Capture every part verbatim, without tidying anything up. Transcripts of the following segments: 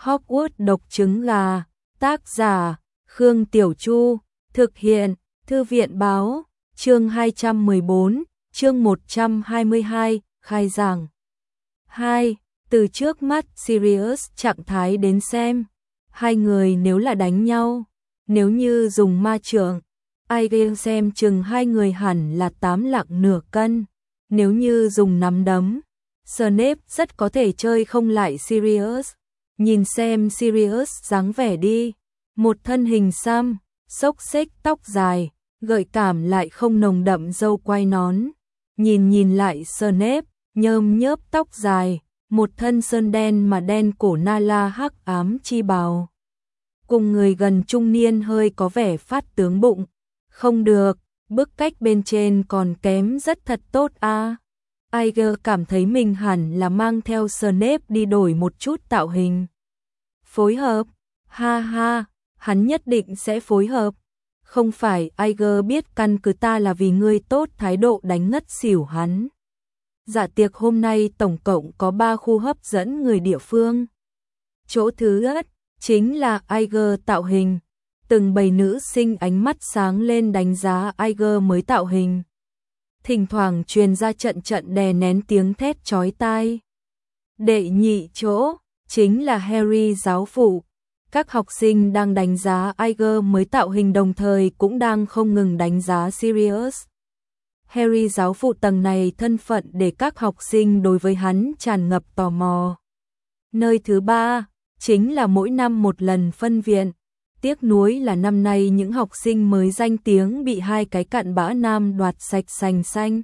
Hogwarts độc trứng gà, tác giả, Khương Tiểu Chu, thực hiện, Thư viện báo, chương hai trăm mười bốn, chương một trăm hai mươi hai, khai giảng. hai. Từ trước mắt Sirius trạng thái đến xem, hai người nếu là đánh nhau, nếu như dùng ma trượng, ai game xem chừng hai người hẳn là tám lạng nửa cân, nếu như dùng nắm đấm, Snape rất có thể chơi không lại Sirius. Nhìn xem Sirius dáng vẻ đi, một thân hình xăm, xốc xếch tóc dài, gợi cảm lại không nồng đậm râu quai nón. Nhìn nhìn lại Snape, nhơm nhớp tóc dài, một thân sơn đen mà đen cổ Nala hắc ám chi bào. Cùng người gần trung niên hơi có vẻ phát tướng bụng. Không được, bức cách bên trên còn kém rất thật tốt a. Iger cảm thấy mình hẳn là mang theo Snape đi đổi một chút tạo hình. Phối hợp, ha ha, hắn nhất định sẽ phối hợp. Không phải Iger biết căn cứ ta là vì ngươi tốt thái độ đánh ngất xỉu hắn. Dạ tiệc hôm nay tổng cộng có ba khu hấp dẫn người địa phương. Chỗ thứ nhất chính là Iger tạo hình. Từng bầy nữ sinh ánh mắt sáng lên đánh giá Iger mới tạo hình. Thỉnh thoảng truyền ra trận trận đè nén tiếng thét chói tai. Đệ nhị chỗ chính là Harry giáo phụ. Các học sinh đang đánh giá Iger mới tạo hình đồng thời cũng đang không ngừng đánh giá Sirius. Harry giáo phụ tầng này thân phận để các học sinh đối với hắn tràn ngập tò mò. Nơi thứ ba chính là mỗi năm một lần phân viện. Tiếc nuối là năm nay những học sinh mới danh tiếng bị hai cái cặn bã nam đoạt sạch sành xanh.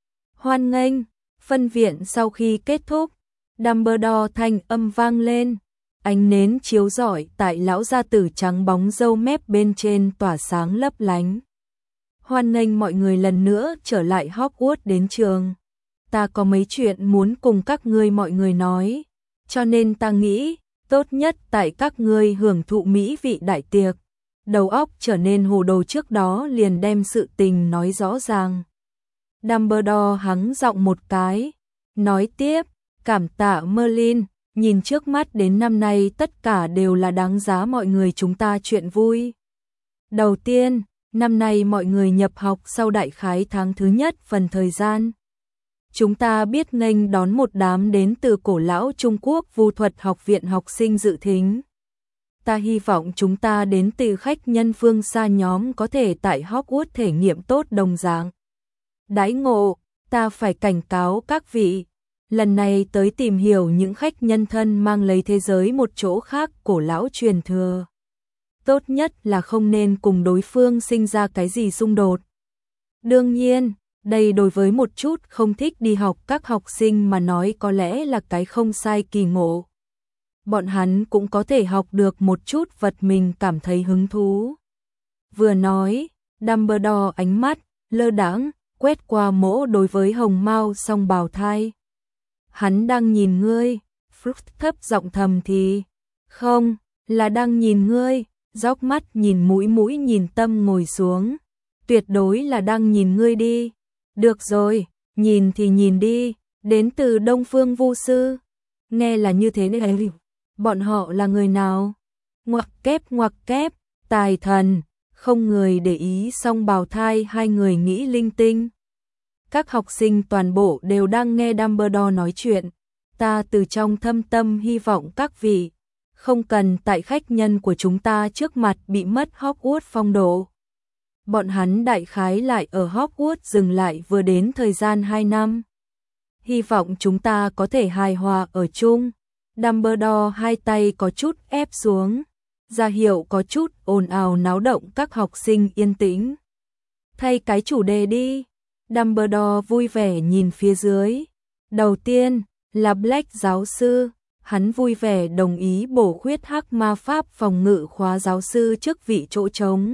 Hoan nghênh, phân viện sau khi kết thúc, Dumbledore thanh âm vang lên, ánh nến chiếu rọi tại lão gia tử trắng bóng râu mép bên trên tỏa sáng lấp lánh. Hoan nghênh mọi người lần nữa trở lại Hogwarts đến trường. Ta có mấy chuyện muốn cùng các ngươi mọi người nói, cho nên ta nghĩ tốt nhất tại các ngươi hưởng thụ mỹ vị đại tiệc. Đầu óc trở nên hồ đồ trước đó liền đem sự tình nói rõ ràng. Dumbledore hắng giọng một cái, nói tiếp, cảm tạ Merlin, nhìn trước mắt đến năm nay tất cả đều là đáng giá mọi người chúng ta chuyện vui. Đầu tiên, năm nay mọi người nhập học sau đại khái tháng thứ nhất phần thời gian. Chúng ta biết nghênh đón một đám đến từ cổ lão Trung Quốc Vu thuật học viện học sinh dự thính. Ta hy vọng chúng ta đến từ khách nhân phương xa nhóm có thể tại Hogwarts thể nghiệm tốt đồng dạng. Đãi ngộ, ta phải cảnh cáo các vị, lần này tới tìm hiểu những khách nhân thân mang lấy thế giới một chỗ khác cổ lão truyền thừa. Tốt nhất là không nên cùng đối phương sinh ra cái gì xung đột. Đương nhiên, đây đối với một chút không thích đi học các học sinh mà nói có lẽ là cái không sai kỳ ngộ. Bọn hắn cũng có thể học được một chút vật mình cảm thấy hứng thú. Vừa nói, Dumbledore ánh mắt lơ đãng quét qua mỗ đối với hồng mao song bào thai. Hắn đang nhìn ngươi, Fruit thấp giọng thầm thì, không, là đang nhìn ngươi, dốc mắt nhìn mũi mũi nhìn tâm ngồi xuống, tuyệt đối là đang nhìn ngươi đi. Được rồi, nhìn thì nhìn đi, đến từ Đông Phương Vu sư. Nghe là như thế này, bọn họ là người nào? Ngoặc kép ngoặc kép, tài thần, không người để ý song bào thai hai người nghĩ linh tinh. Các học sinh toàn bộ đều đang nghe Dumbledore nói chuyện. Ta từ trong thâm tâm hy vọng các vị không cần tại khách nhân của chúng ta trước mặt bị mất Hogwarts phong độ. Bọn hắn đại khái lại ở Hogwarts dừng lại vừa đến thời gian hai năm. Hy vọng chúng ta có thể hài hòa ở chung. Dumbledore hai tay có chút ép xuống, ra hiệu có chút ồn ào náo động các học sinh yên tĩnh. Thay cái chủ đề đi. Dumbledore vui vẻ nhìn phía dưới. Đầu tiên là Black giáo sư, hắn vui vẻ đồng ý bổ khuyết hắc ma pháp phòng ngự khóa giáo sư trước vị chỗ trống.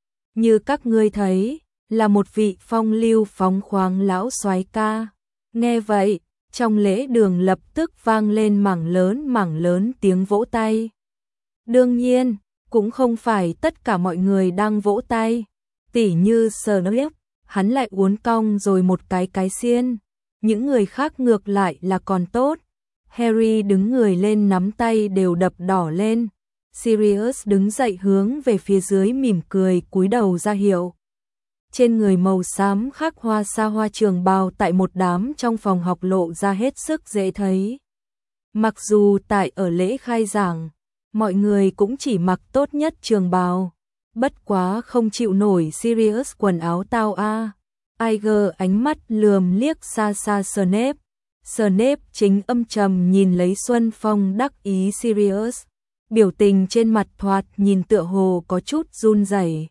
Như các ngươi thấy, là một vị phong lưu phóng khoáng lão soái ca. Nghe vậy, trong lễ đường lập tức vang lên mảng lớn mảng lớn tiếng vỗ tay. Đương nhiên, cũng không phải tất cả mọi người đang vỗ tay. Tỉ như Snape, hắn lại uốn cong rồi một cái cái xiên. Những người khác ngược lại là còn tốt. Harry đứng người lên, nắm tay đều đập đỏ lên. Sirius đứng dậy hướng về phía dưới mỉm cười cúi đầu ra hiệu. Trên người màu xám khắc hoa sa hoa trường bào tại một đám trong phòng học lộ ra hết sức dễ thấy. Mặc dù tại ở lễ khai giảng, mọi người cũng chỉ mặc tốt nhất trường bào. Bất quá không chịu nổi Sirius quần áo tao a. Iger ánh mắt lườm liếc xa xa Snape. Snape chính âm trầm nhìn lấy Xuân Phong đắc ý Sirius. Biểu tình trên mặt thoạt nhìn tựa hồ có chút run rẩy.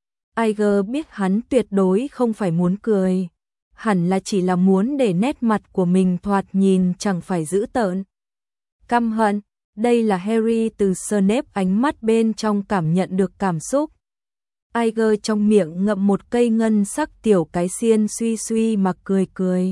Iger biết hắn tuyệt đối không phải muốn cười. Hẳn là chỉ là muốn để nét mặt của mình thoạt nhìn chẳng phải dữ tợn. Căm hận, đây là Harry từ Snape ánh mắt bên trong cảm nhận được cảm xúc. Iger trong miệng ngậm một cây ngân sắc tiểu cái xiên suy suy mà cười cười.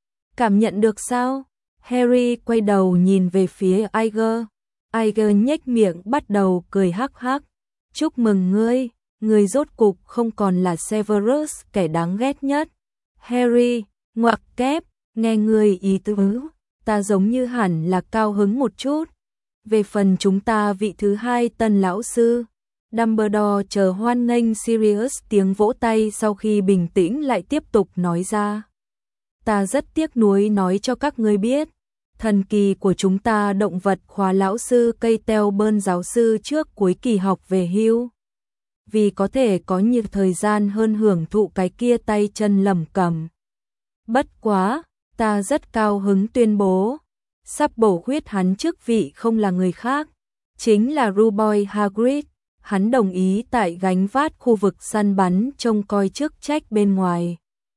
Cảm nhận được sao? Harry quay đầu nhìn về phía Iger. Iger nhếch miệng bắt đầu cười hắc hắc. Chúc mừng ngươi, ngươi rốt cục không còn là Severus kẻ đáng ghét nhất. Harry, ngoặc kép, nghe ngươi ý tứ, ta giống như hẳn là cao hứng một chút. Về phần chúng ta vị thứ hai tân lão sư, Dumbledore chờ hoan nghênh Sirius tiếng vỗ tay sau khi bình tĩnh lại tiếp tục nói ra. Ta rất tiếc nuối nói cho các ngươi biết, thần kỳ của chúng ta động vật khóa lão sư cây teo bơn giáo sư trước cuối kỳ học về hưu. Vì có thể có nhiều thời gian hơn hưởng thụ cái kia tay chân lẩm cẩm. Bất quá, ta rất cao hứng tuyên bố, sắp bổ khuyết hắn chức vị không là người khác, chính là Ruboi Hagrid. Hắn đồng ý tại gánh vác khu vực săn bắn trông coi chức trách bên ngoài.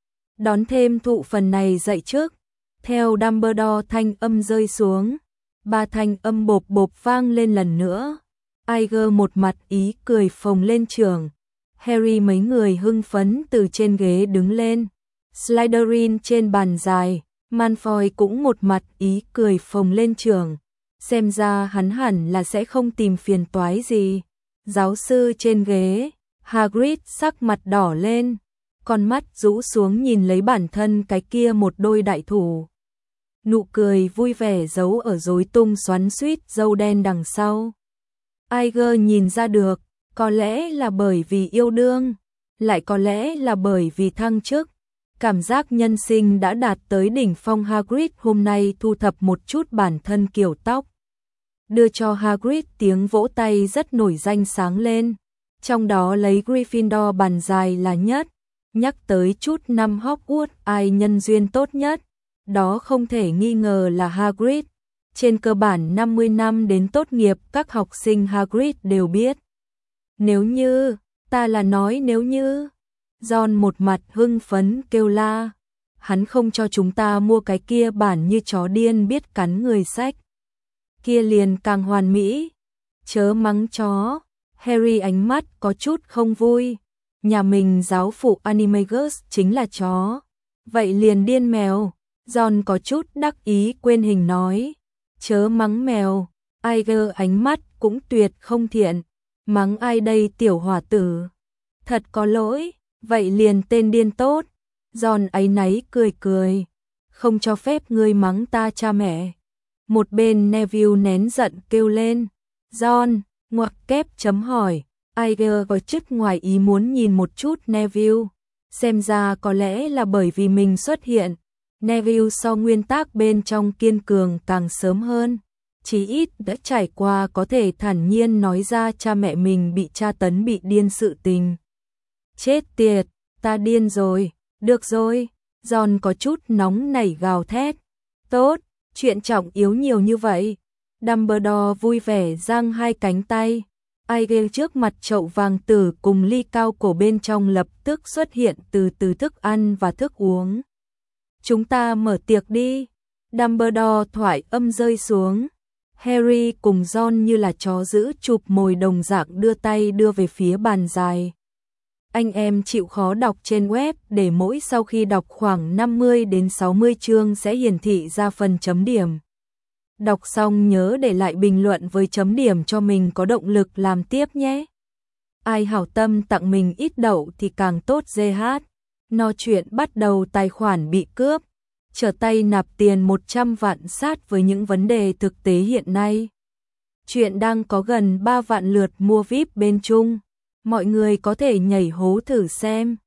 Đón thêm thụ phần này dạy trước. Theo Dumbledore thanh âm rơi xuống, ba thanh âm bộp bộp vang lên lần nữa. Iger một mặt ý cười phồng lên trường. Harry mấy người hưng phấn từ trên ghế đứng lên. Slytherin trên bàn dài, Malfoy cũng một mặt ý cười phồng lên trường. Xem ra hắn hẳn là sẽ không tìm phiền toái gì. Giáo sư trên ghế, Hagrid sắc mặt đỏ lên, con mắt rũ xuống nhìn lấy bản thân cái kia một đôi đại thủ. Nụ cười vui vẻ giấu ở rối tung xoắn xuýt râu đen đằng sau. Iger nhìn ra được, có lẽ là bởi vì yêu đương, lại có lẽ là bởi vì thăng chức. Cảm giác nhân sinh đã đạt tới đỉnh phong. Hagrid hôm nay thu thập một chút bản thân kiểu tóc, đưa cho Hagrid tiếng vỗ tay rất nổi danh sáng lên. Trong đó lấy Gryffindor bàn dài là nhất. Nhắc tới chút năm Hogwarts ai nhân duyên tốt nhất, đó không thể nghi ngờ là Hagrid. Trên cơ bản năm mươi năm đến tốt nghiệp các học sinh Hagrid đều biết. Nếu như, ta là nói nếu như, Ron một mặt hưng phấn kêu la. Hắn không cho chúng ta mua cái kia bản như chó điên biết cắn người sách. Kia liền càng hoàn mỹ. Chớ mắng chó. Harry ánh mắt có chút không vui. Nhà mình giáo phụ Animagus chính là chó. Vậy liền điên mèo. Ron có chút đắc ý quên hình nói. Chớ mắng mèo. Iger ánh mắt cũng tuyệt không thiện. Mắng ai đây tiểu hỏa tử. Thật có lỗi. Vậy liền tên điên tốt. Ron áy náy cười cười. Không cho phép ngươi mắng ta cha mẹ. Một bên Neville nén giận kêu lên. Ron, ngoặc kép chấm hỏi. Iger có chút ngoài ý muốn nhìn một chút Neville. Xem ra có lẽ là bởi vì mình xuất hiện. Neville so nguyên tắc bên trong kiên cường càng sớm hơn. Chí ít đã trải qua có thể thản nhiên nói ra cha mẹ mình bị tra tấn bị điên sự tình. Chết tiệt, ta điên rồi, được rồi. Ron có chút nóng nảy gào thét. Tốt, chuyện trọng yếu nhiều như vậy. Dumbledore vui vẻ giang hai cánh tay. Iger trước mặt chậu vàng tử cùng ly cao cổ bên trong lập tức xuất hiện từ từ thức ăn và thức uống. Chúng ta mở tiệc đi. Dumbledore thoại âm rơi xuống. Harry cùng Ron như là chó giữ chụp mồi đồng dạng đưa tay đưa về phía bàn dài. Anh em chịu khó đọc trên web để mỗi sau khi đọc khoảng năm mươi đến sáu mươi chương sẽ hiển thị ra phần chấm điểm. Đọc xong nhớ để lại bình luận với chấm điểm cho mình có động lực làm tiếp nhé. Ai hảo tâm tặng mình ít đậu thì càng tốt giê hát. No chuyện bắt đầu tài khoản bị cướp. trở tay nạp tiền một trăm vạn sát với những vấn đề thực tế hiện nay. Chuyện đang có gần ba vạn lượt mua vi ai pi bên Trung. Mọi người có thể nhảy hố thử xem.